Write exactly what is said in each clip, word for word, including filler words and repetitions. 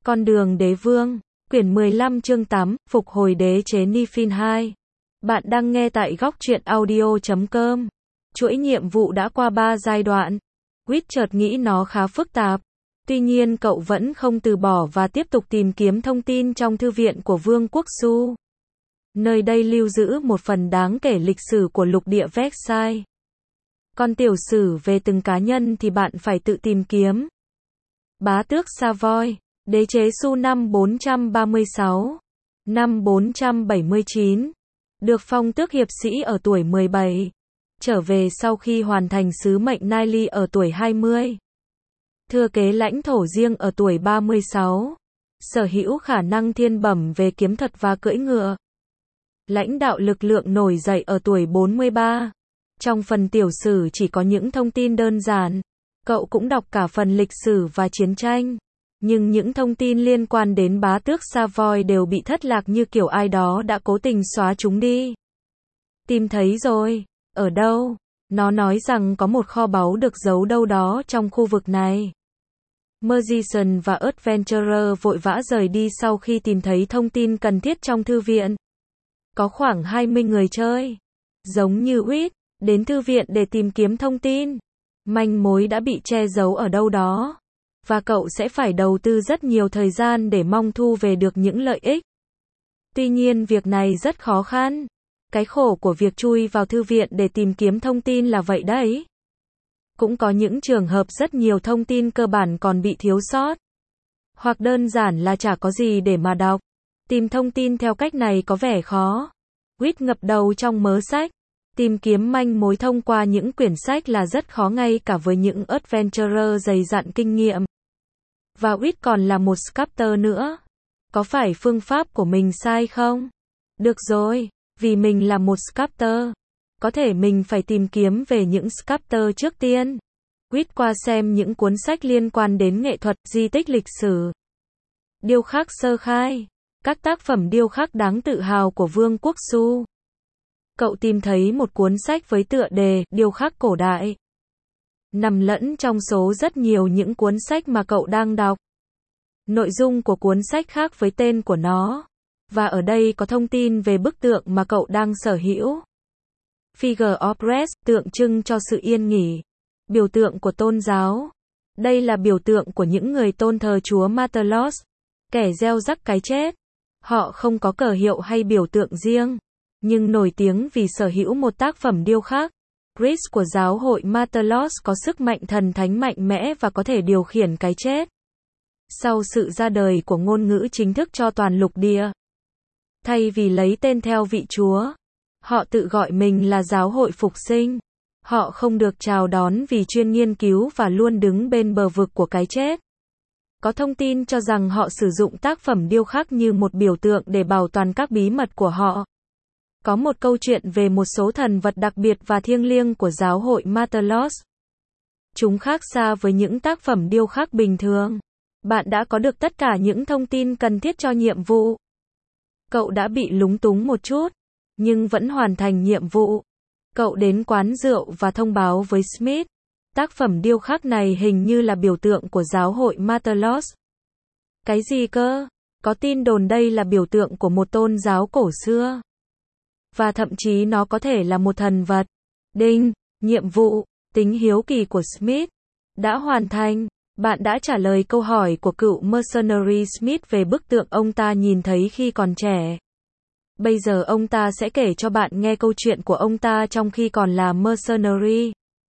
Con đường đế vương, quyển mười lăm chương tám, phục hồi đế chế Nifin hai. Bạn đang nghe tại góc truyện audio chấm com. Chuỗi nhiệm vụ đã qua ba giai đoạn. Quýt chợt nghĩ nó khá phức tạp. Tuy nhiên cậu vẫn không từ bỏ và tiếp tục tìm kiếm thông tin trong thư viện của Vương quốc Su. Nơi đây lưu giữ một phần đáng kể lịch sử của lục địa Versailles. Còn tiểu sử về từng cá nhân thì bạn phải tự tìm kiếm. Bá tước Savoy, đế chế Su năm bốn trăm ba mươi sáu, năm bốn trăm bảy mươi chín, được phong tước hiệp sĩ ở tuổi mười bảy, trở về sau khi hoàn thành sứ mệnh Nile ở tuổi hai mươi. Thừa kế lãnh thổ riêng ở tuổi ba mươi sáu, sở hữu khả năng thiên bẩm về kiếm thuật và cưỡi ngựa. Lãnh đạo lực lượng nổi dậy ở tuổi bốn mươi ba. Trong phần tiểu sử chỉ có những thông tin đơn giản. Cậu cũng đọc cả phần lịch sử và chiến tranh. Nhưng những thông tin liên quan đến bá tước Savoy đều bị thất lạc như kiểu ai đó đã cố tình xóa chúng đi. Tìm thấy rồi. Ở đâu? Nó nói rằng có một kho báu được giấu đâu đó trong khu vực này. Magician và Adventurer vội vã rời đi sau khi tìm thấy thông tin cần thiết trong thư viện. Có khoảng hai mươi người chơi, giống như Quýt, đến thư viện để tìm kiếm thông tin. Manh mối đã bị che giấu ở đâu đó. Và cậu sẽ phải đầu tư rất nhiều thời gian để mong thu về được những lợi ích. Tuy nhiên việc này rất khó khăn. Cái khổ của việc chui vào thư viện để tìm kiếm thông tin là vậy đấy. Cũng có những trường hợp rất nhiều thông tin cơ bản còn bị thiếu sót. Hoặc đơn giản là chả có gì để mà đọc. Tìm thông tin theo cách này có vẻ khó. Quýt ngập đầu trong mớ sách. Tìm kiếm manh mối thông qua những quyển sách là rất khó ngay cả với những adventurer dày dặn kinh nghiệm. Và Quýt còn là một sculptor nữa. Có phải phương pháp của mình sai không? Được rồi, vì mình là một sculptor. Có thể mình phải tìm kiếm về những sculptor trước tiên. Quýt qua xem những cuốn sách liên quan đến nghệ thuật, di tích lịch sử. Điêu khắc sơ khai. Các tác phẩm điêu khắc đáng tự hào của Vương quốc Su. Cậu tìm thấy một cuốn sách với tựa đề Điêu khắc cổ đại. Nằm lẫn trong số rất nhiều những cuốn sách mà cậu đang đọc. Nội dung của cuốn sách khác với tên của nó. Và ở đây có thông tin về bức tượng mà cậu đang sở hữu. Figure of rest, tượng trưng cho sự yên nghỉ. Biểu tượng của tôn giáo. Đây là biểu tượng của những người tôn thờ chúa Martelos, kẻ gieo rắc cái chết. Họ không có cờ hiệu hay biểu tượng riêng, nhưng nổi tiếng vì sở hữu một tác phẩm điêu khắc. Chris của giáo hội Martelos có sức mạnh thần thánh mạnh mẽ và có thể điều khiển cái chết. Sau sự ra đời của ngôn ngữ chính thức cho toàn lục địa, thay vì lấy tên theo vị chúa, họ tự gọi mình là giáo hội phục sinh. Họ không được chào đón vì chuyên nghiên cứu và luôn đứng bên bờ vực của cái chết. Có thông tin cho rằng họ sử dụng tác phẩm điêu khắc như một biểu tượng để bảo toàn các bí mật của họ. Có một câu chuyện về một số thần vật đặc biệt và thiêng liêng của giáo hội Martelos. Chúng khác xa với những tác phẩm điêu khắc bình thường. Bạn đã có được tất cả những thông tin cần thiết cho nhiệm vụ. Cậu đã bị lúng túng một chút, nhưng vẫn hoàn thành nhiệm vụ. Cậu đến quán rượu và thông báo với Smith. Tác phẩm điêu khắc này hình như là biểu tượng của giáo hội Martelos. Cái gì cơ? Có tin đồn đây là biểu tượng của một tôn giáo cổ xưa. Và thậm chí nó có thể là một thần vật. Đinh, nhiệm vụ, tính hiếu kỳ của Smith đã hoàn thành. Bạn đã trả lời câu hỏi của cựu mercenary Smith về bức tượng ông ta nhìn thấy khi còn trẻ. Bây giờ ông ta sẽ kể cho bạn nghe câu chuyện của ông ta trong khi còn là mercenary.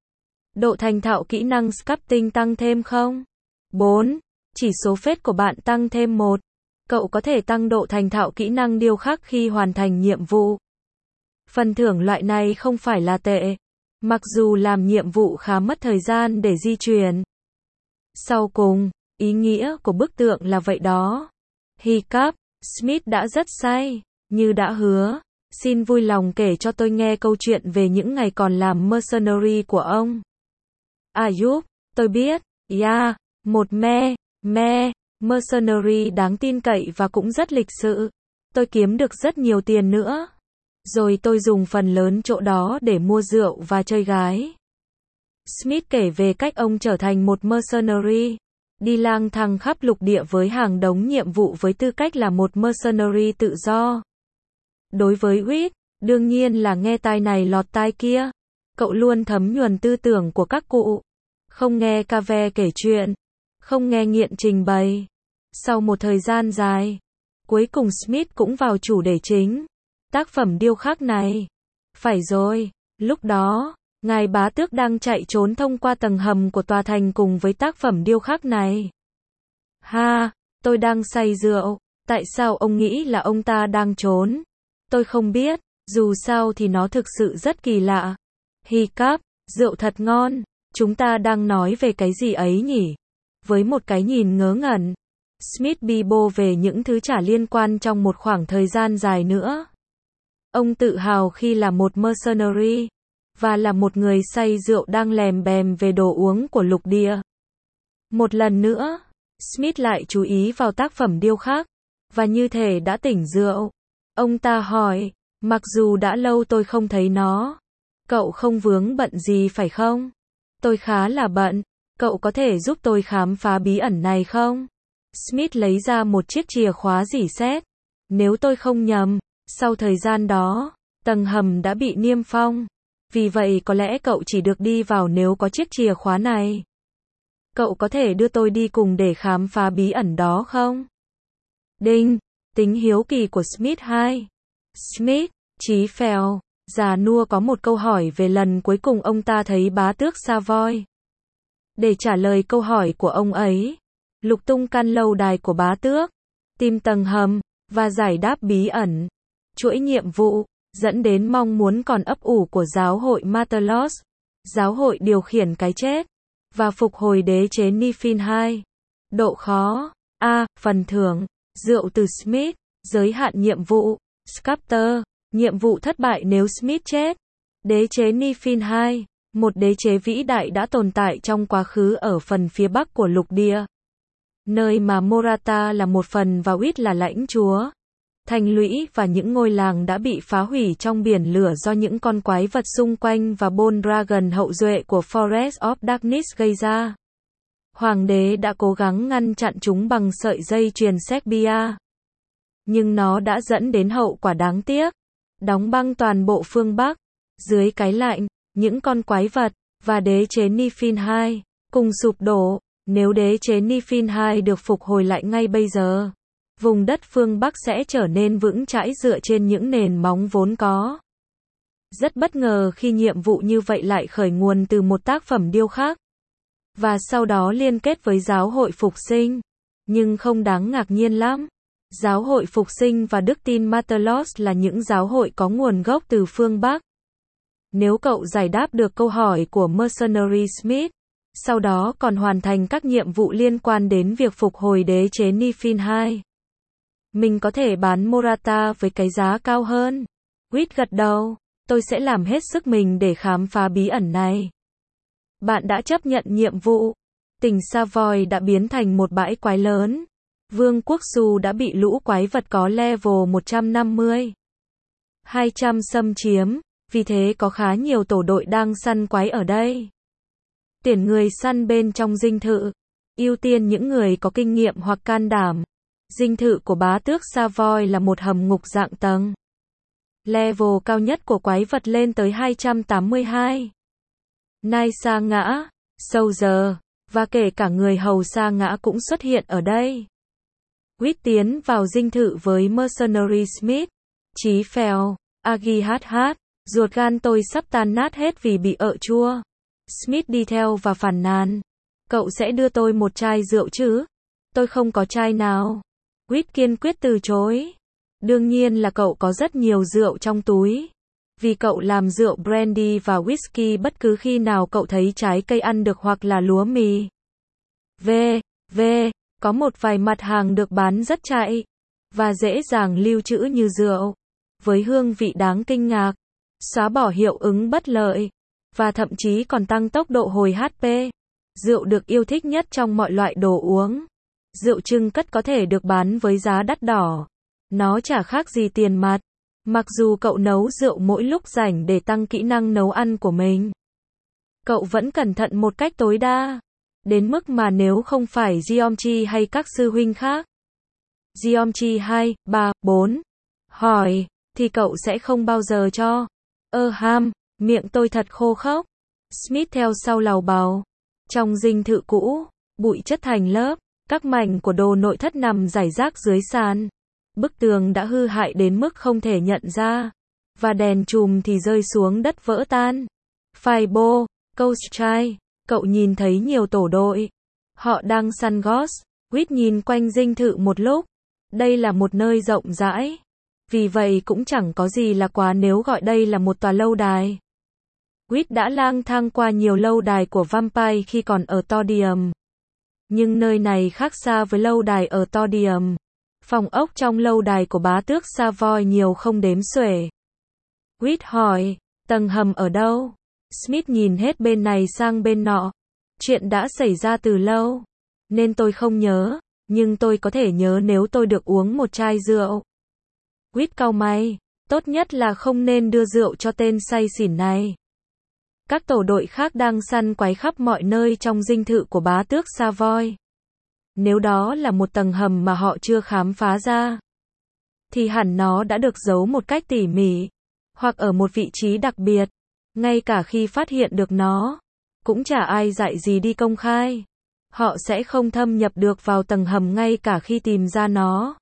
Độ thành thạo kỹ năng sculpting tăng thêm không? bốn. Chỉ số phết của bạn tăng thêm một. Cậu có thể tăng độ thành thạo kỹ năng điêu khắc khi hoàn thành nhiệm vụ. Phần thưởng loại này không phải là tệ. Mặc dù làm nhiệm vụ khá mất thời gian để di chuyển. Sau cùng, ý nghĩa của bức tượng là vậy đó. Hiccup, Smith đã rất say, như đã hứa. Xin vui lòng kể cho tôi nghe câu chuyện về những ngày còn làm mercenary của ông. À giúp, tôi biết, yeah, một me, me, mercenary đáng tin cậy và cũng rất lịch sự. Tôi kiếm được rất nhiều tiền nữa. Rồi tôi dùng phần lớn chỗ đó để mua rượu và chơi gái. Smith kể về cách ông trở thành một mercenary. đi lang thang khắp lục địa với hàng đống nhiệm vụ với tư cách là một mercenary tự do. Đối với Reed, đương nhiên là nghe tai này lọt tai kia. Cậu luôn thấm nhuần tư tưởng của các cụ. Không nghe Cave kể chuyện. Không nghe nghiện trình bày. Sau một thời gian dài, cuối cùng Smith cũng vào chủ đề chính. Tác phẩm điêu khắc này. Phải rồi, lúc đó, ngài bá tước đang chạy trốn thông qua tầng hầm của tòa thành cùng với tác phẩm điêu khắc này. Ha, tôi đang say rượu. Tại sao ông nghĩ là ông ta đang trốn? Tôi không biết, dù sao thì nó thực sự rất kỳ lạ. Hiccup, rượu thật ngon. Chúng ta đang nói về cái gì ấy nhỉ? Với một cái nhìn ngớ ngẩn, Smith bi bô về những thứ chả liên quan trong một khoảng thời gian dài nữa. Ông tự hào khi là một mercenary, và là một người say rượu đang lèm bèm về đồ uống của lục địa. Một lần nữa, Smith lại chú ý vào tác phẩm điêu khắc, và như thể đã tỉnh rượu. Ông ta hỏi, mặc dù đã lâu tôi không thấy nó, cậu không vướng bận gì phải không? Tôi khá là bận, cậu có thể giúp tôi khám phá bí ẩn này không? Smith lấy ra một chiếc chìa khóa rỉ sét. Nếu tôi không nhầm, sau thời gian đó, tầng hầm đã bị niêm phong. Vì vậy có lẽ cậu chỉ được đi vào nếu có chiếc chìa khóa này. Cậu có thể đưa tôi đi cùng để khám phá bí ẩn đó không? Đinh, tính hiếu kỳ của Smith hai. Smith, chí phèo, già nua có một câu hỏi về lần cuối cùng ông ta thấy bá tước Savoy. Để trả lời câu hỏi của ông ấy, lục tung căn lâu đài của bá tước, tìm tầng hầm, và giải đáp bí ẩn. Chuỗi nhiệm vụ, dẫn đến mong muốn còn ấp ủ của giáo hội Martelos, giáo hội điều khiển cái chết, và phục hồi đế chế Nifin hai. Độ khó, A. Phần thưởng, rượu từ Smith, giới hạn nhiệm vụ, Sculptor, nhiệm vụ thất bại nếu Smith chết. Đế chế Nifin hai, một đế chế vĩ đại đã tồn tại trong quá khứ ở phần phía bắc của lục địa. Nơi mà Morata là một phần và Wit là lãnh chúa. Thành lũy và những ngôi làng đã bị phá hủy trong biển lửa do những con quái vật xung quanh và Bone Dragon hậu duệ của Forest of Darkness gây ra. Hoàng đế đã cố gắng ngăn chặn chúng bằng sợi dây chuyền Serbia. Nhưng nó đã dẫn đến hậu quả đáng tiếc. Đóng băng toàn bộ phương Bắc. Dưới cái lạnh, những con quái vật, và đế chế Nifin hai, cùng sụp đổ. Nếu đế chế Nifin hai được phục hồi lại ngay bây giờ, vùng đất phương Bắc sẽ trở nên vững chãi dựa trên những nền móng vốn có. Rất bất ngờ khi nhiệm vụ như vậy lại khởi nguồn từ một tác phẩm điêu khắc, và sau đó liên kết với giáo hội phục sinh. Nhưng không đáng ngạc nhiên lắm. Giáo hội phục sinh và đức tin Martelos là những giáo hội có nguồn gốc từ phương Bắc. Nếu cậu giải đáp được câu hỏi của Mercenary Smith, sau đó còn hoàn thành các nhiệm vụ liên quan đến việc phục hồi đế chế Nifin hai, mình có thể bán Morata với cái giá cao hơn. Wit gật đầu, tôi sẽ làm hết sức mình để khám phá bí ẩn này. Bạn đã chấp nhận nhiệm vụ. Tỉnh Savoy đã biến thành một bãi quái lớn. Vương quốc Su đã bị lũ quái vật có level một trăm năm mươi, hai trăm xâm chiếm, vì thế có khá nhiều tổ đội đang săn quái ở đây. Tuyển người săn bên trong dinh thự. Ưu tiên những người có kinh nghiệm hoặc can đảm. Dinh thự của bá tước Savoy là một hầm ngục dạng tầng. Level cao nhất của quái vật lên tới hai trăm tám mươi hai. Nai sa ngã, Soldier, và kể cả người hầu sa ngã cũng xuất hiện ở đây. Wit tiến vào dinh thự với Mercenary Smith. Chí phèo, Agi hát hát, ruột gan tôi sắp tan nát hết vì bị ợ chua. Smith đi theo và phàn nàn. Cậu sẽ đưa tôi một chai rượu chứ? Tôi không có chai nào. Wit kiên quyết từ chối. Đương nhiên là cậu có rất nhiều rượu trong túi. Vì cậu làm rượu brandy và whisky bất cứ khi nào cậu thấy trái cây ăn được hoặc là lúa mì. V. V. Có một vài mặt hàng được bán rất chạy và dễ dàng lưu trữ như rượu, với hương vị đáng kinh ngạc, xóa bỏ hiệu ứng bất lợi, và thậm chí còn tăng tốc độ hồi hát pê. Rượu được yêu thích nhất trong mọi loại đồ uống. Rượu trưng cất có thể được bán với giá đắt đỏ. Nó chả khác gì tiền mặt. Mặc dù cậu nấu rượu mỗi lúc rảnh để tăng kỹ năng nấu ăn của mình, cậu vẫn cẩn thận một cách tối đa. Đến mức mà nếu không phải Jeomchi hay các sư huynh khác, Jeomchi hai, ba, bốn, hỏi, thì cậu sẽ không bao giờ cho. Ơ ham, miệng tôi thật khô khốc. Smith theo sau lào bào. Trong dinh thự cũ, bụi chất thành lớp, các mảnh của đồ nội thất nằm rải rác dưới sàn. Bức tường đã hư hại đến mức không thể nhận ra. Và đèn chùm thì rơi xuống đất vỡ tan. Fireball, Coast Trai, cậu nhìn thấy nhiều tổ đội. Họ đang săn ghost. Quýt nhìn quanh dinh thự một lúc. Đây là một nơi rộng rãi. Vì vậy cũng chẳng có gì là quá nếu gọi đây là một tòa lâu đài. Quýt đã lang thang qua nhiều lâu đài của Vampire khi còn ở Todium. Nhưng nơi này khác xa với lâu đài ở Todium. Phòng ốc trong lâu đài của bá tước Savoy nhiều không đếm xuể. Quýt hỏi, tầng hầm ở đâu? Smith nhìn hết bên này sang bên nọ. Chuyện đã xảy ra từ lâu, nên tôi không nhớ, nhưng tôi có thể nhớ nếu tôi được uống một chai rượu. Quýt cau mày, tốt nhất là không nên đưa rượu cho tên say xỉn này. Các tổ đội khác đang săn quái khắp mọi nơi trong dinh thự của bá tước Savoy. Nếu đó là một tầng hầm mà họ chưa khám phá ra, thì hẳn nó đã được giấu một cách tỉ mỉ, hoặc ở một vị trí đặc biệt. Ngay cả khi phát hiện được nó, cũng chả ai dạy gì đi công khai. Họ sẽ không thâm nhập được vào tầng hầm ngay cả khi tìm ra nó.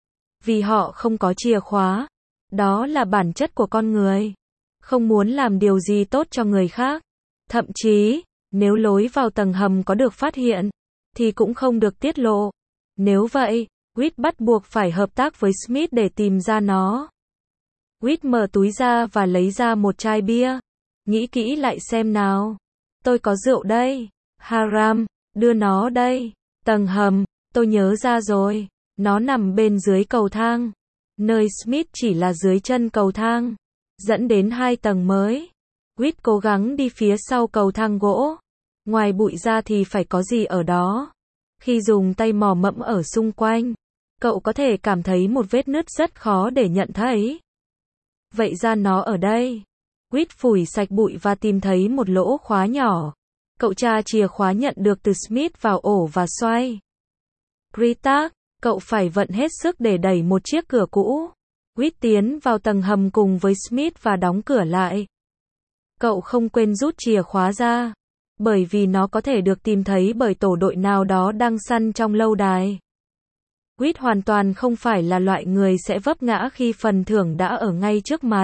Vì họ không có chìa khóa. Đó là bản chất của con người. Không muốn làm điều gì tốt cho người khác. Thậm chí, nếu lối vào tầng hầm có được phát hiện, thì cũng không được tiết lộ. Nếu vậy, Quýt bắt buộc phải hợp tác với Smith để tìm ra nó. Quýt mở túi ra và lấy ra một chai bia. Nghĩ kỹ lại xem nào. Tôi có rượu đây. Haram, đưa nó đây. Tầng hầm, tôi nhớ ra rồi. Nó nằm bên dưới cầu thang. Nơi Smith chỉ là dưới chân cầu thang, dẫn đến hai tầng mới. Quýt cố gắng đi phía sau cầu thang gỗ. Ngoài bụi ra thì phải có gì ở đó. Khi dùng tay mò mẫm ở xung quanh, cậu có thể cảm thấy một vết nứt rất khó để nhận thấy. Vậy ra nó ở đây. Quýt phủi sạch bụi và tìm thấy một lỗ khóa nhỏ. Cậu tra chìa khóa nhận được từ Smith vào ổ và xoay. Kritak, cậu phải vận hết sức để đẩy một chiếc cửa cũ. Quýt tiến vào tầng hầm cùng với Smith và đóng cửa lại. Cậu không quên rút chìa khóa ra, bởi vì nó có thể được tìm thấy bởi tổ đội nào đó đang săn trong lâu đài. Quýt hoàn toàn không phải là loại người sẽ vấp ngã khi phần thưởng đã ở ngay trước mặt.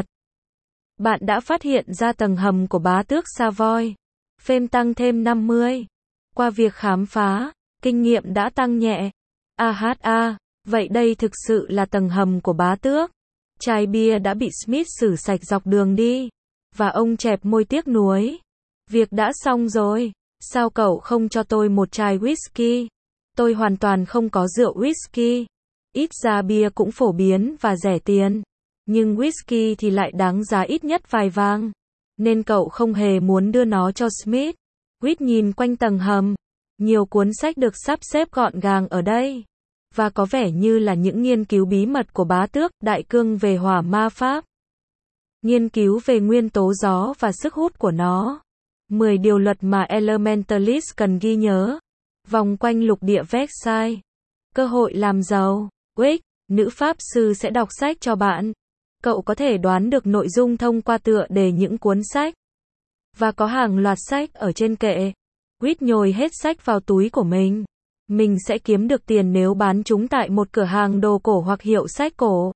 Bạn đã phát hiện ra tầng hầm của bá tước Savoy. Phêm tăng thêm năm mươi. Qua việc khám phá, kinh nghiệm đã tăng nhẹ. Aha, vậy đây thực sự là tầng hầm của bá tước. Chai bia đã bị Smith xử sạch dọc đường đi. Và ông chẹp môi tiếc nuối. Việc đã xong rồi. Sao cậu không cho tôi một chai whisky? Tôi hoàn toàn không có rượu whisky. Ít ra bia cũng phổ biến và rẻ tiền. Nhưng whisky thì lại đáng giá ít nhất vài vàng. Nên cậu không hề muốn đưa nó cho Smith. Quýt nhìn quanh tầng hầm. Nhiều cuốn sách được sắp xếp gọn gàng ở đây. Và có vẻ như là những nghiên cứu bí mật của bá tước, đại cương về hỏa ma pháp. Nghiên cứu về nguyên tố gió và sức hút của nó. mười điều luật mà Elementalist cần ghi nhớ. Vòng quanh lục địa Versailles. Cơ hội làm giàu. Wick, nữ pháp sư sẽ đọc sách cho bạn. Cậu có thể đoán được nội dung thông qua tựa đề những cuốn sách. Và có hàng loạt sách ở trên kệ. Quýt nhồi hết sách vào túi của mình. Mình sẽ kiếm được tiền nếu bán chúng tại một cửa hàng đồ cổ hoặc hiệu sách cổ.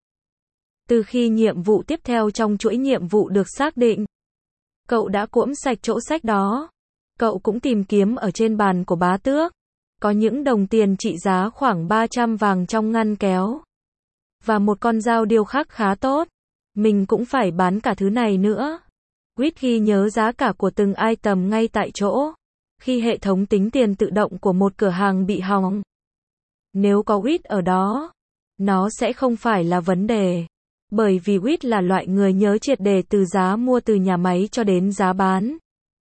Từ khi nhiệm vụ tiếp theo trong chuỗi nhiệm vụ được xác định, cậu đã cuỗm sạch chỗ sách đó. Cậu cũng tìm kiếm ở trên bàn của bá tước. Có những đồng tiền trị giá khoảng ba trăm vàng trong ngăn kéo. Và một con dao điêu khắc khá tốt. Mình cũng phải bán cả thứ này nữa. Quýt ghi nhớ giá cả của từng item ngay tại chỗ. Khi hệ thống tính tiền tự động của một cửa hàng bị hỏng, nếu có Quýt ở đó, nó sẽ không phải là vấn đề. Bởi vì Quýt là loại người nhớ triệt để từ giá mua từ nhà máy cho đến giá bán,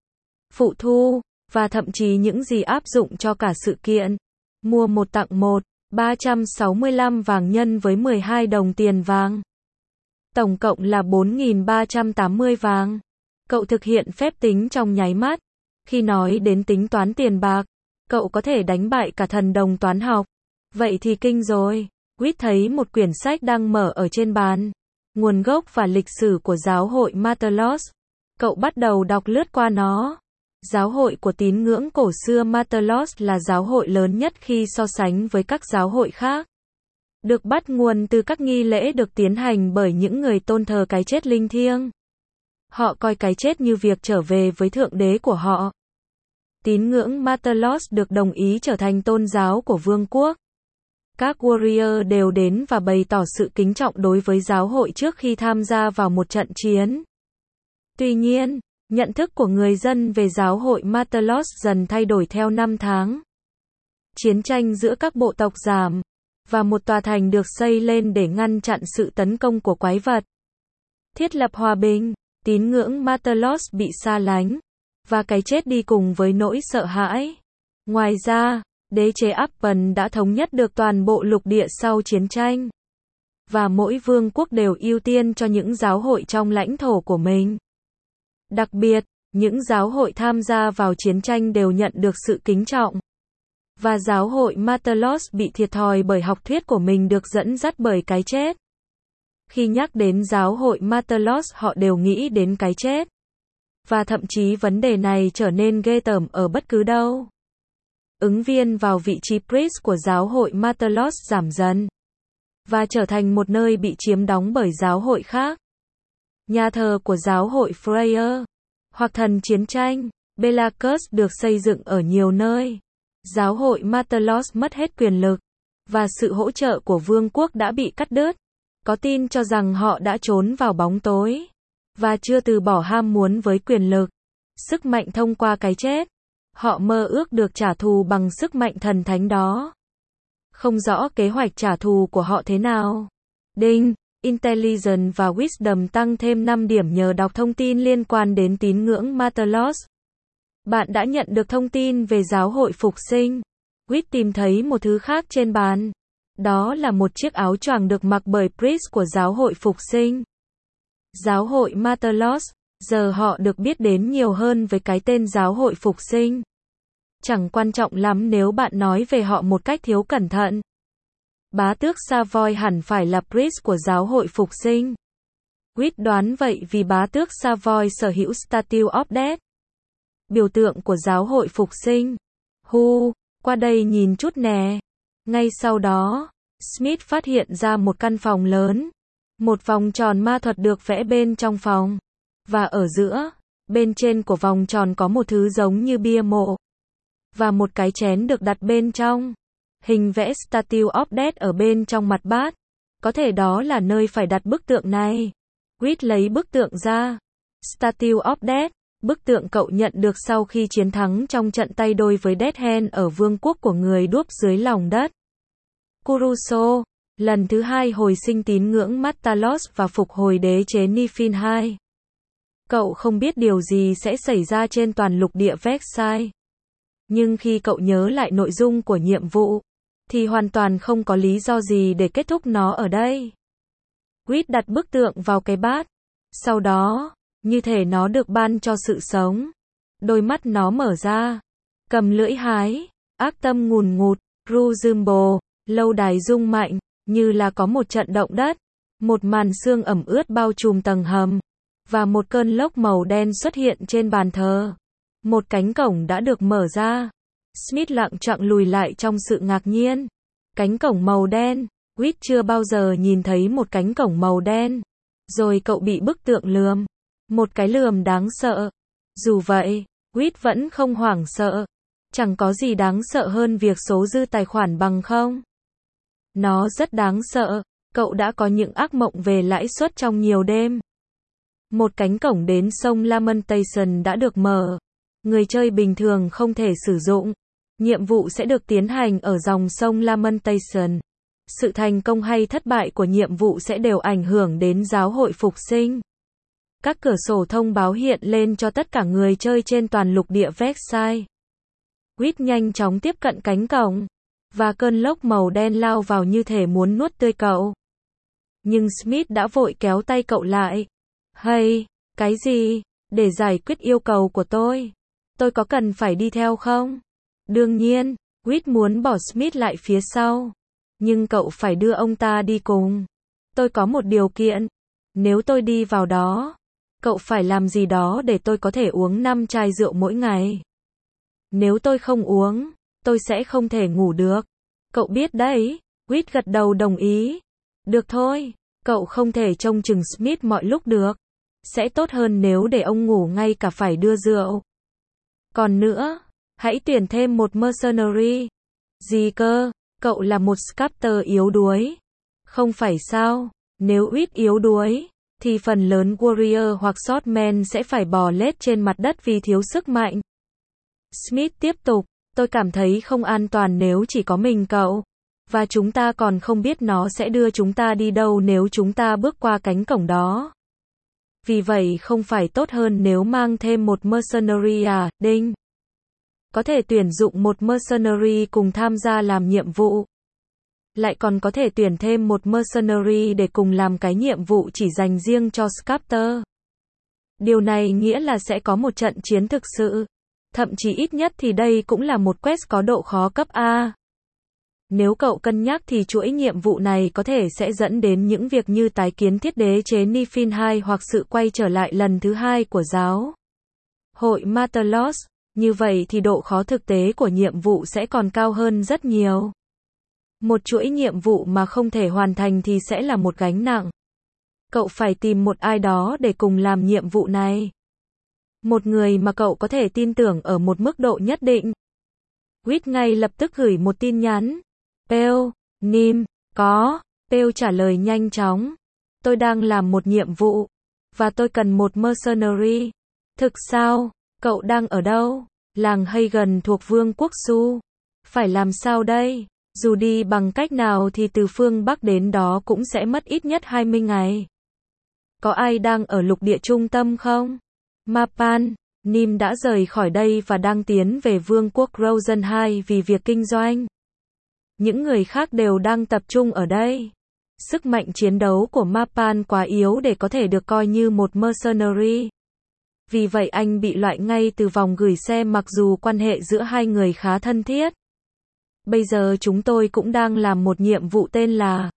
phụ thu, và thậm chí những gì áp dụng cho cả sự kiện. Mua một tặng một, ba trăm sáu mươi lăm vàng nhân với mười hai đồng tiền vàng. Tổng cộng là bốn nghìn ba trăm tám mươi vàng. Cậu thực hiện phép tính trong nháy mắt. Khi nói đến tính toán tiền bạc, Cậu có thể đánh bại cả thần đồng toán học. Vậy thì kinh rồi. Quýt thấy một quyển sách đang mở ở trên bàn. Nguồn gốc và lịch sử của giáo hội Martelos. Cậu bắt đầu đọc lướt qua nó. Giáo hội của tín ngưỡng cổ xưa Martelos là giáo hội lớn nhất khi so sánh với các giáo hội khác. Được bắt nguồn từ các nghi lễ được tiến hành bởi những người tôn thờ cái chết linh thiêng. Họ coi cái chết như việc trở về với thượng đế của họ. Tín ngưỡng Martelos được đồng ý trở thành tôn giáo của vương quốc. Các warrior đều đến và bày tỏ sự kính trọng đối với giáo hội trước khi tham gia vào một trận chiến. Tuy nhiên, nhận thức của người dân về giáo hội Martelos dần thay đổi theo năm tháng. Chiến tranh giữa các bộ tộc giảm, và một tòa thành được xây lên để ngăn chặn sự tấn công của quái vật. Thiết lập hòa bình, tín ngưỡng Martelos bị xa lánh, và cái chết đi cùng với nỗi sợ hãi. Ngoài ra, đế chế Appen đã thống nhất được toàn bộ lục địa sau chiến tranh. Và mỗi vương quốc đều ưu tiên cho những giáo hội trong lãnh thổ của mình. Đặc biệt, những giáo hội tham gia vào chiến tranh đều nhận được sự kính trọng. Và giáo hội Martelos bị thiệt thòi bởi học thuyết của mình được dẫn dắt bởi cái chết. Khi nhắc đến giáo hội Martelos họ đều nghĩ đến cái chết. Và thậm chí vấn đề này trở nên ghê tởm ở bất cứ đâu. Ứng viên vào vị trí priest của giáo hội Martelos giảm dần. Và trở thành một nơi bị chiếm đóng bởi giáo hội khác. Nhà thờ của giáo hội Freyr, hoặc thần chiến tranh, Belacus được xây dựng ở nhiều nơi. Giáo hội Martelos mất hết quyền lực, và sự hỗ trợ của vương quốc đã bị cắt đứt. Có tin cho rằng họ đã trốn vào bóng tối, và chưa từ bỏ ham muốn với quyền lực, sức mạnh thông qua cái chết. Họ mơ ước được trả thù bằng sức mạnh thần thánh đó. Không rõ kế hoạch trả thù của họ thế nào. Đinh, Intelligence và Wisdom tăng thêm năm điểm nhờ đọc thông tin liên quan đến tín ngưỡng Martelos. Bạn đã nhận được thông tin về giáo hội phục sinh. Quýt tìm thấy một thứ khác trên bàn. Đó là một chiếc áo choàng được mặc bởi priest của giáo hội phục sinh. Giáo hội Martelos, giờ họ được biết đến nhiều hơn với cái tên giáo hội phục sinh. Chẳng quan trọng lắm nếu bạn nói về họ một cách thiếu cẩn thận. Bá tước Savoy hẳn phải là priest của giáo hội phục sinh. Quýt đoán vậy vì bá tước Savoy sở hữu Statue of Death, biểu tượng của giáo hội phục sinh. Hu, qua đây nhìn chút nè. Ngay sau đó, Smith phát hiện ra một căn phòng lớn. Một vòng tròn ma thuật được vẽ bên trong phòng. Và ở giữa, bên trên của vòng tròn có một thứ giống như bia mộ. Và một cái chén được đặt bên trong. Hình vẽ Statue of Death ở bên trong mặt bát. Có thể đó là nơi phải đặt bức tượng này. Quýt lấy bức tượng ra. Statue of Death, bức tượng cậu nhận được sau khi chiến thắng trong trận tay đôi với Dead Hand ở vương quốc của người đuốc dưới lòng đất. Kuruso, lần thứ hai hồi sinh tín ngưỡng Martelos và phục hồi đế chế Nifin hai. Cậu không biết điều gì sẽ xảy ra trên toàn lục địa Versailles. Nhưng khi cậu nhớ lại nội dung của nhiệm vụ, thì hoàn toàn không có lý do gì để kết thúc nó ở đây. Quýt đặt bức tượng vào cái bát. Sau đó, như thể nó được ban cho sự sống. Đôi mắt nó mở ra. Cầm lưỡi hái. Ác tâm ngùn ngụt. Ruzumbo. Lâu đài rung mạnh. Như là có một trận động đất. Một màn sương ẩm ướt bao trùm tầng hầm. Và một cơn lốc màu đen xuất hiện trên bàn thờ. Một cánh cổng đã được mở ra. Smith lặng chặng lùi lại trong sự ngạc nhiên. Cánh cổng màu đen. Quýt chưa bao giờ nhìn thấy một cánh cổng màu đen. Rồi cậu bị bức tượng lườm. Một cái lườm đáng sợ. Dù vậy, Quýt vẫn không hoảng sợ. Chẳng có gì đáng sợ hơn việc số dư tài khoản bằng không. Nó rất đáng sợ. Cậu đã có những ác mộng về lãi suất trong nhiều đêm. Một cánh cổng đến sông Lamentation đã được mở. Người chơi bình thường không thể sử dụng. Nhiệm vụ sẽ được tiến hành ở dòng sông Lamentation. Sự thành công hay thất bại của nhiệm vụ sẽ đều ảnh hưởng đến giáo hội phục sinh. Các cửa sổ thông báo hiện lên cho tất cả người chơi trên toàn lục địa Versailles. Quýt nhanh chóng tiếp cận cánh cổng. Và cơn lốc màu đen lao vào như thể muốn nuốt tươi cậu. Nhưng Smith đã vội kéo tay cậu lại. Hey, cái gì? Để giải quyết yêu cầu của tôi. Tôi có cần phải đi theo không? Đương nhiên, Reed muốn bỏ Smith lại phía sau. Nhưng cậu phải đưa ông ta đi cùng. Tôi có một điều kiện. Nếu tôi đi vào đó, cậu phải làm gì đó để tôi có thể uống năm chai rượu mỗi ngày. Nếu tôi không uống, tôi sẽ không thể ngủ được. Cậu biết đấy. Reed gật đầu đồng ý. Được thôi, cậu không thể trông chừng Smith mọi lúc được. Sẽ tốt hơn nếu để ông ngủ ngay cả phải đưa rượu. Còn nữa, hãy tuyển thêm một mercenary. Gì cơ? Cậu là một sculptor yếu đuối. Không phải sao? Nếu Reed yếu đuối, thì phần lớn warrior hoặc swordman sẽ phải bò lết trên mặt đất vì thiếu sức mạnh. Smith tiếp tục, tôi cảm thấy không an toàn nếu chỉ có mình cậu. Và chúng ta còn không biết nó sẽ đưa chúng ta đi đâu nếu chúng ta bước qua cánh cổng đó. Vì vậy không phải tốt hơn nếu mang thêm một mercenary à, Đinh? Có thể tuyển dụng một mercenary cùng tham gia làm nhiệm vụ. Lại còn có thể tuyển thêm một mercenary để cùng làm cái nhiệm vụ chỉ dành riêng cho sculptor. Điều này nghĩa là sẽ có một trận chiến thực sự. Thậm chí ít nhất thì đây cũng là một quest có độ khó cấp A. Nếu cậu cân nhắc thì chuỗi nhiệm vụ này có thể sẽ dẫn đến những việc như tái kiến thiết đế chế Niflheim hai hoặc sự quay trở lại lần thứ hai của giáo hội Martelos. Như vậy thì độ khó thực tế của nhiệm vụ sẽ còn cao hơn rất nhiều. Một chuỗi nhiệm vụ mà không thể hoàn thành thì sẽ là một gánh nặng. Cậu phải tìm một ai đó để cùng làm nhiệm vụ này. Một người mà cậu có thể tin tưởng ở một mức độ nhất định. Reed ngay lập tức gửi một tin nhắn. Pale, Nim, có. Pale trả lời nhanh chóng. Tôi đang làm một nhiệm vụ. Và tôi cần một mercenary. Thực sao? Cậu đang ở đâu? Làng Hagen thuộc Vương quốc Su. Phải làm sao đây? Dù đi bằng cách nào thì từ phương Bắc đến đó cũng sẽ mất ít nhất hai mươi ngày. Có ai đang ở lục địa trung tâm không? Mapan, Nim đã rời khỏi đây và đang tiến về Vương quốc Rosen hai vì việc kinh doanh. Những người khác đều đang tập trung ở đây. Sức mạnh chiến đấu của Mapan quá yếu để có thể được coi như một mercenary. Vì vậy anh bị loại ngay từ vòng gửi xe mặc dù quan hệ giữa hai người khá thân thiết. Bây giờ chúng tôi cũng đang làm một nhiệm vụ tên là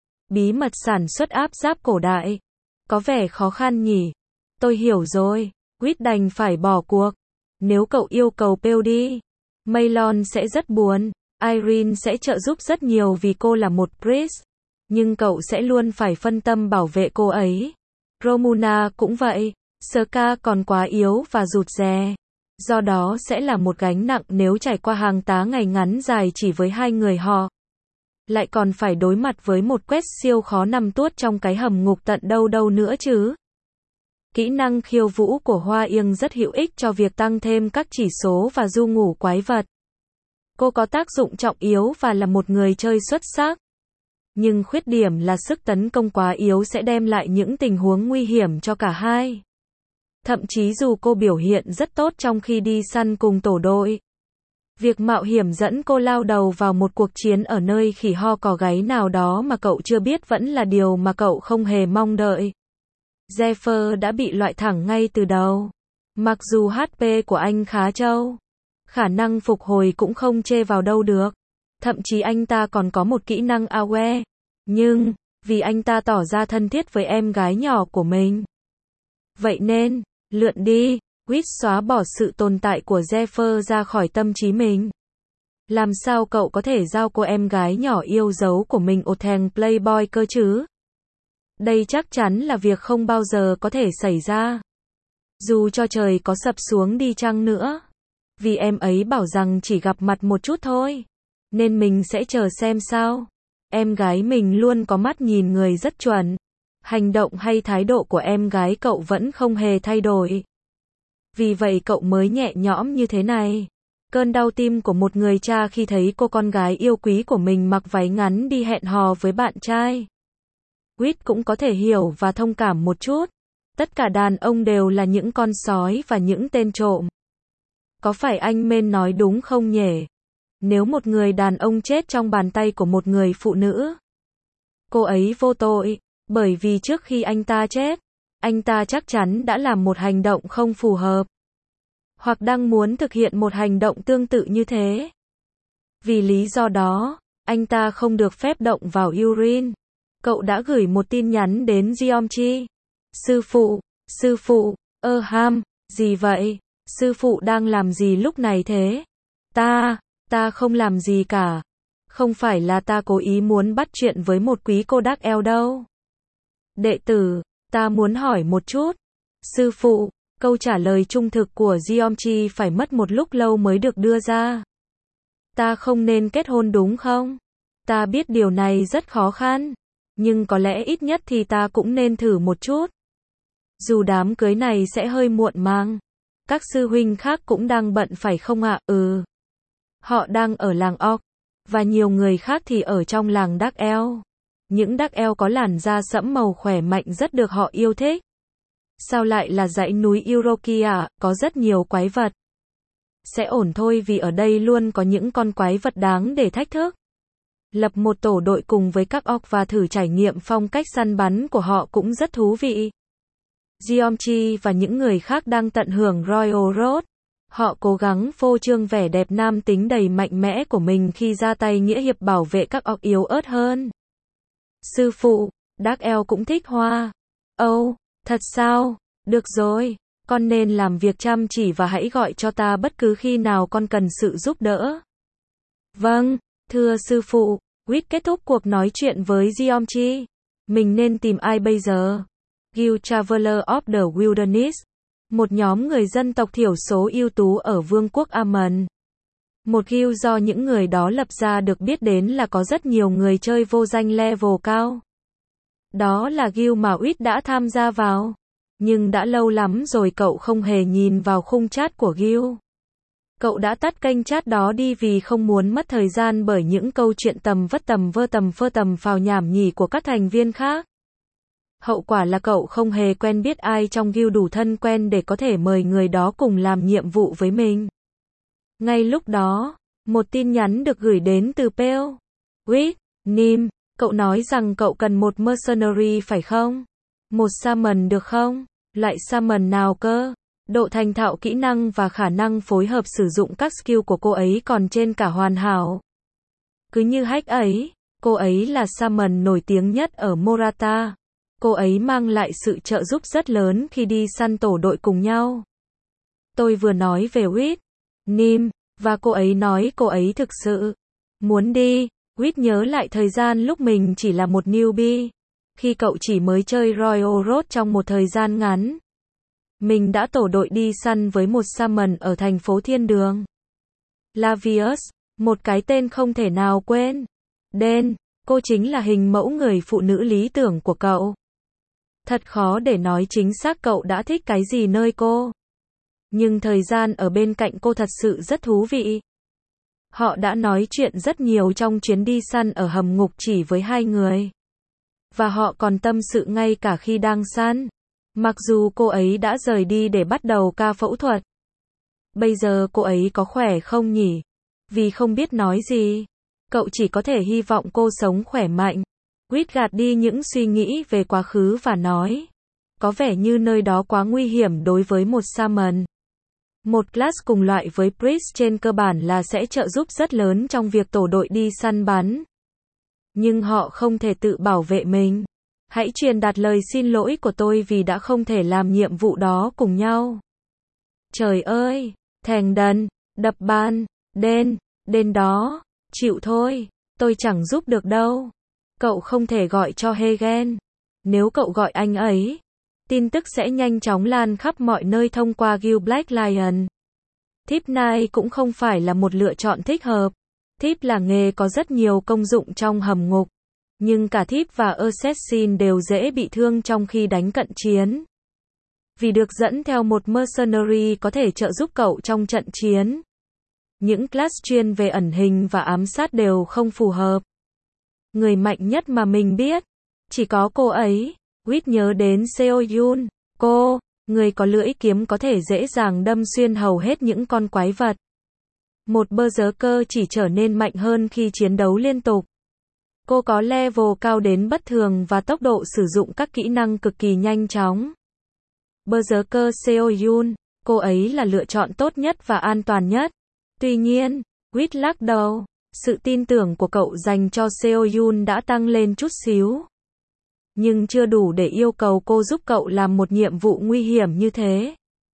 bí mật sản xuất áp giáp cổ đại. Có vẻ khó khăn nhỉ? Tôi hiểu rồi. Reed đành phải bỏ cuộc. Nếu cậu yêu cầu Pale đi, Maylon sẽ rất buồn. Irene sẽ trợ giúp rất nhiều vì cô là một priest. Nhưng cậu sẽ luôn phải phân tâm bảo vệ cô ấy. Romuna cũng vậy. Ska còn quá yếu và rụt rè. Do đó sẽ là một gánh nặng nếu trải qua hàng tá ngày ngắn dài chỉ với hai người họ. Lại còn phải đối mặt với một quest siêu khó nằm tuốt trong cái hầm ngục tận đâu đâu nữa chứ. Kỹ năng khiêu vũ của Hoa Yên rất hữu ích cho việc tăng thêm các chỉ số và du ngủ quái vật. Cô có tác dụng trọng yếu và là một người chơi xuất sắc. Nhưng khuyết điểm là sức tấn công quá yếu sẽ đem lại những tình huống nguy hiểm cho cả hai. Thậm chí dù cô biểu hiện rất tốt trong khi đi săn cùng tổ đội. Việc mạo hiểm dẫn cô lao đầu vào một cuộc chiến ở nơi khỉ ho cò gáy nào đó mà cậu chưa biết vẫn là điều mà cậu không hề mong đợi. Zephyr đã bị loại thẳng ngay từ đầu. Mặc dù hát pê của anh khá trâu, khả năng phục hồi cũng không chê vào đâu được. Thậm chí anh ta còn có một kỹ năng aware. Nhưng, vì anh ta tỏ ra thân thiết với em gái nhỏ của mình. Vậy nên, lượn đi, Reed xóa bỏ sự tồn tại của Zephyr ra khỏi tâm trí mình. Làm sao cậu có thể giao cô em gái nhỏ yêu dấu của mình một thằng playboy cơ chứ? Đây chắc chắn là việc không bao giờ có thể xảy ra. Dù cho trời có sập xuống đi chăng nữa. Vì em ấy bảo rằng chỉ gặp mặt một chút thôi. Nên mình sẽ chờ xem sao. Em gái mình luôn có mắt nhìn người rất chuẩn. Hành động hay thái độ của em gái cậu vẫn không hề thay đổi. Vì vậy cậu mới nhẹ nhõm như thế này. Cơn đau tim của một người cha khi thấy cô con gái yêu quý của mình mặc váy ngắn đi hẹn hò với bạn trai. Reed cũng có thể hiểu và thông cảm một chút. Tất cả đàn ông đều là những con sói và những tên trộm. Có phải anh Men nói đúng không nhỉ? Nếu một người đàn ông chết trong bàn tay của một người phụ nữ, cô ấy vô tội, bởi vì trước khi anh ta chết, anh ta chắc chắn đã làm một hành động không phù hợp. hoặc đang muốn thực hiện một hành động tương tự như thế. Vì lý do đó, anh ta không được phép động vào urine. Cậu đã gửi một tin nhắn đến Geomchi. Sư phụ, sư phụ, ơ ham, gì vậy? Sư phụ đang làm gì lúc này thế? Ta, ta không làm gì cả. Không phải là ta cố ý muốn bắt chuyện với một quý cô đắc eo đâu. Đệ tử, ta muốn hỏi một chút. Sư phụ, câu trả lời trung thực của Geomchi phải mất một lúc lâu mới được đưa ra. Ta không nên kết hôn đúng không? Ta biết điều này rất khó khăn. Nhưng có lẽ ít nhất thì ta cũng nên thử một chút. Dù đám cưới này sẽ hơi muộn màng. Các sư huynh khác cũng đang bận phải không ạ? Ừ. Họ đang ở làng Orc. Và nhiều người khác thì ở trong làng Đắc Eo. Những Đắc Eo có làn da sẫm màu khỏe mạnh rất được họ yêu thích. Sao lại là dãy núi Irokia, có rất nhiều quái vật. Sẽ ổn thôi vì ở đây luôn có những con quái vật đáng để thách thức. Lập một tổ đội cùng với các orc và thử trải nghiệm phong cách săn bắn của họ cũng rất thú vị. Geomchi và những người khác đang tận hưởng Royal Road. Họ cố gắng phô trương vẻ đẹp nam tính đầy mạnh mẽ của mình khi ra tay nghĩa hiệp bảo vệ các orc yếu ớt hơn. Sư phụ, Đắc Eo cũng thích hoa. Âu, oh, thật sao? Được rồi, con nên làm việc chăm chỉ và hãy gọi cho ta bất cứ khi nào con cần sự giúp đỡ. Vâng, thưa sư phụ. Whit kết thúc cuộc nói chuyện với Geomchi. Mình nên tìm ai bây giờ? Guild Traveler of the Wilderness. Một nhóm người dân tộc thiểu số ưu tú ở Vương quốc Ammon. Một guild do những người đó lập ra được biết đến là có rất nhiều người chơi vô danh level cao. Đó là guild mà Whit đã tham gia vào. Nhưng đã lâu lắm rồi cậu không hề nhìn vào khung chat của guild. Cậu đã tắt kênh chat đó đi vì không muốn mất thời gian bởi những câu chuyện tầm vất tầm vơ tầm phơ tầm phào nhảm nhỉ của các thành viên khác. Hậu quả là cậu không hề quen biết ai trong guild đủ thân quen để có thể mời người đó cùng làm nhiệm vụ với mình. Ngay lúc đó, một tin nhắn được gửi đến từ Pale. Whit, Nim, cậu nói rằng cậu cần một mercenary phải không? Một summon được không? Loại summon nào cơ? Độ thành thạo kỹ năng và khả năng phối hợp sử dụng các skill của cô ấy còn trên cả hoàn hảo. Cứ như hack ấy, cô ấy là summon nổi tiếng nhất ở Morata. Cô ấy mang lại sự trợ giúp rất lớn khi đi săn tổ đội cùng nhau. Tôi vừa nói về Whit, Nim, và cô ấy nói cô ấy thực sự muốn đi. Whit nhớ lại thời gian lúc mình chỉ là một newbie. Khi cậu chỉ mới chơi Royal Road trong một thời gian ngắn. Mình đã tổ đội đi săn với một summon ở thành phố Thiên Đường. Lavius, một cái tên không thể nào quên. Den, cô chính là hình mẫu người phụ nữ lý tưởng của cậu. Thật khó để nói chính xác cậu đã thích cái gì nơi cô. Nhưng thời gian ở bên cạnh cô thật sự rất thú vị. Họ đã nói chuyện rất nhiều trong chuyến đi săn ở hầm ngục chỉ với hai người. Và họ còn tâm sự ngay cả khi đang săn. Mặc dù cô ấy đã rời đi để bắt đầu ca phẫu thuật. Bây giờ cô ấy có khỏe không nhỉ? Vì không biết nói gì. Cậu chỉ có thể hy vọng cô sống khỏe mạnh. Whit gạt đi những suy nghĩ về quá khứ và nói. Có vẻ như nơi đó quá nguy hiểm đối với một summon. Một class cùng loại với Priest trên cơ bản là sẽ trợ giúp rất lớn trong việc tổ đội đi săn bắn. Nhưng họ không thể tự bảo vệ mình. Hãy truyền đạt lời xin lỗi của tôi vì đã không thể làm nhiệm vụ đó cùng nhau. Trời ơi, thèng đần, đập bàn, đen, đen đó, chịu thôi, tôi chẳng giúp được đâu. Cậu không thể gọi cho Hegen. Nếu cậu gọi anh ấy, tin tức sẽ nhanh chóng lan khắp mọi nơi thông qua Guild Black Lion. Thief Knight cũng không phải là một lựa chọn thích hợp. Thief là nghề có rất nhiều công dụng trong hầm ngục. Nhưng cả Thief và Assassin đều dễ bị thương trong khi đánh cận chiến. Vì được dẫn theo một mercenary có thể trợ giúp cậu trong trận chiến. Những class chuyên về ẩn hình và ám sát đều không phù hợp. Người mạnh nhất mà mình biết, chỉ có cô ấy. Whit nhớ đến Seo Yun. Cô, người có lưỡi kiếm có thể dễ dàng đâm xuyên hầu hết những con quái vật. Một berserker chỉ trở nên mạnh hơn khi chiến đấu liên tục. Cô có level cao đến bất thường và tốc độ sử dụng các kỹ năng cực kỳ nhanh chóng. Berserker Seo Yun, cô ấy là lựa chọn tốt nhất và an toàn nhất. Tuy nhiên, Quýt lắc đầu. Sự tin tưởng của cậu dành cho Seo Yoon đã tăng lên chút xíu. Nhưng chưa đủ để yêu cầu cô giúp cậu làm một nhiệm vụ nguy hiểm như thế.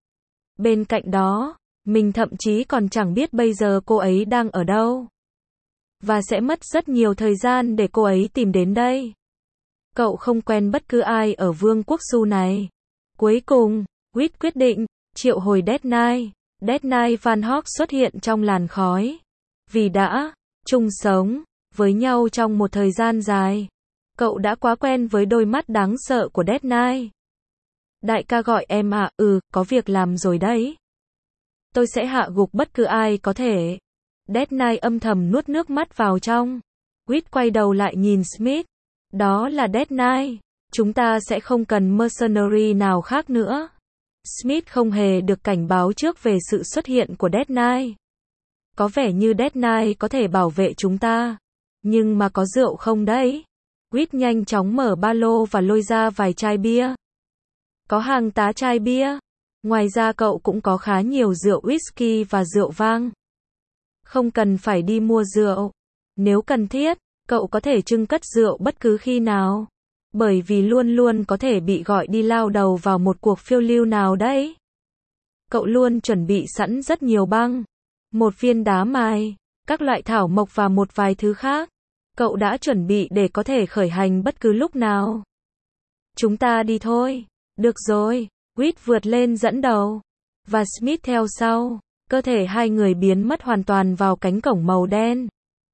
Bên cạnh đó, mình thậm chí còn chẳng biết bây giờ cô ấy đang ở đâu. Và sẽ mất rất nhiều thời gian để cô ấy tìm đến đây. Cậu không quen bất cứ ai ở vương quốc Su này. Cuối cùng, Quýt quyết định triệu hồi Dead Knight. Dead Knight Van Hawk xuất hiện trong làn khói. Vì đã chung sống với nhau trong một thời gian dài, cậu đã quá quen với đôi mắt đáng sợ của Dead Knight. Đại ca gọi em à, ừ, có việc làm rồi đấy. Tôi sẽ hạ gục bất cứ ai có thể. Dead Knight âm thầm nuốt nước mắt vào trong. Quýt quay đầu lại nhìn Smith. Đó là Dead Knight. Chúng ta sẽ không cần mercenary nào khác nữa. Smith không hề được cảnh báo trước về sự xuất hiện của Dead Knight. Có vẻ như Dead Knight có thể bảo vệ chúng ta. Nhưng mà có rượu không đấy? Quýt nhanh chóng mở ba lô và lôi ra vài chai bia. Có hàng tá chai bia. Ngoài ra cậu cũng có khá nhiều rượu whisky và rượu vang. Không cần phải đi mua rượu. Nếu cần thiết, cậu có thể trưng cất rượu bất cứ khi nào. Bởi vì luôn luôn có thể bị gọi đi lao đầu vào một cuộc phiêu lưu nào đấy. Cậu luôn chuẩn bị sẵn rất nhiều băng, một viên đá mài, các loại thảo mộc và một vài thứ khác. Cậu đã chuẩn bị để có thể khởi hành bất cứ lúc nào. Chúng ta đi thôi. Được rồi. Quýt vượt lên dẫn đầu. Và Smith theo sau. Cơ thể hai người biến mất hoàn toàn vào cánh cổng màu đen.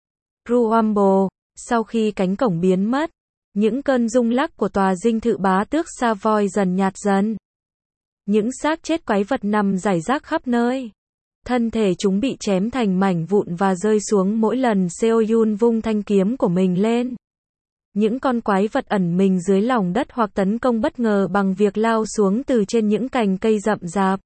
Rumble. Sau khi cánh cổng biến mất, những cơn rung lắc của tòa dinh thự bá tước Savoy dần nhạt dần. Những xác chết quái vật nằm rải rác khắp nơi. Thân thể chúng bị chém thành mảnh vụn và rơi xuống mỗi lần Seo Yoon vung thanh kiếm của mình lên. Những con quái vật ẩn mình dưới lòng đất hoặc tấn công bất ngờ bằng việc lao xuống từ trên những cành cây rậm rạp.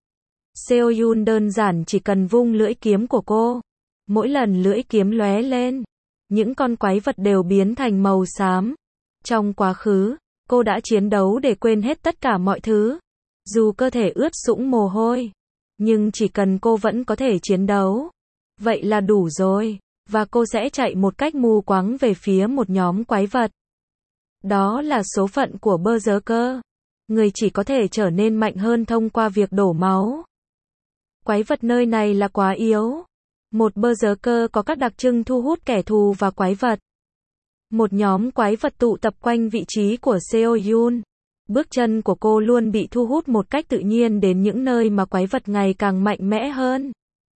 Seo Yoon đơn giản chỉ cần vung lưỡi kiếm của cô. Mỗi lần lưỡi kiếm lóe lên, những con quái vật đều biến thành màu xám. Trong quá khứ, cô đã chiến đấu để quên hết tất cả mọi thứ. Dù cơ thể ướt sũng mồ hôi, nhưng chỉ cần cô vẫn có thể chiến đấu, vậy là đủ rồi. Và cô sẽ chạy một cách mù quáng về phía một nhóm quái vật. Đó là số phận của Berserker. Người chỉ có thể trở nên mạnh hơn thông qua việc đổ máu. Quái vật nơi này là quá yếu. Một Berserker có các đặc trưng thu hút kẻ thù và quái vật. Một nhóm quái vật tụ tập quanh vị trí của Seo Yoon. Bước chân của cô luôn bị thu hút một cách tự nhiên đến những nơi mà quái vật ngày càng mạnh mẽ hơn.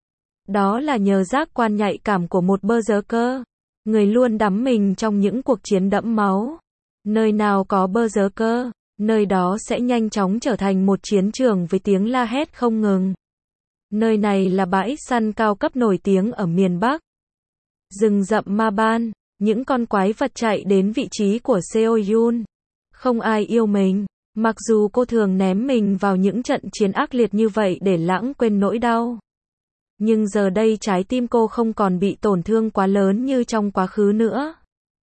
Đó là nhờ giác quan nhạy cảm của một Berserker. Người luôn đắm mình trong những cuộc chiến đẫm máu. Nơi nào có Berserker, nơi đó sẽ nhanh chóng trở thành một chiến trường với tiếng la hét không ngừng. Nơi này là bãi săn cao cấp nổi tiếng ở miền Bắc. Rừng rậm ma ban, những con quái vật chạy đến vị trí của Seo Yoon. Không ai yêu mình, mặc dù cô thường ném mình vào những trận chiến ác liệt như vậy để lãng quên nỗi đau. Nhưng giờ đây trái tim cô không còn bị tổn thương quá lớn như trong quá khứ nữa.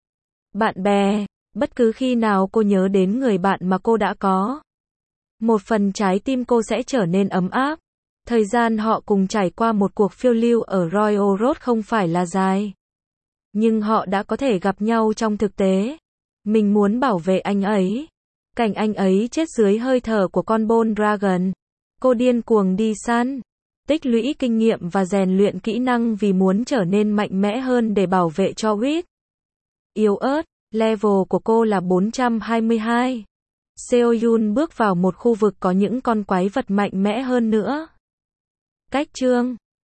Bạn bè, bất cứ khi nào cô nhớ đến người bạn mà cô đã có, một phần trái tim cô sẽ trở nên ấm áp. Thời gian họ cùng trải qua một cuộc phiêu lưu ở Royal Road không phải là dài. Nhưng họ đã có thể gặp nhau trong thực tế. Mình muốn bảo vệ anh ấy. Cảnh anh ấy chết dưới hơi thở của con Bone Dragon. Cô điên cuồng đi săn, tích lũy kinh nghiệm và rèn luyện kỹ năng vì muốn trở nên mạnh mẽ hơn để bảo vệ cho Quýt. Yếu ớt, level của cô là bốn trăm hai mươi hai. Seo Yoon bước vào một khu vực có những con quái vật mạnh mẽ hơn nữa. Cách chương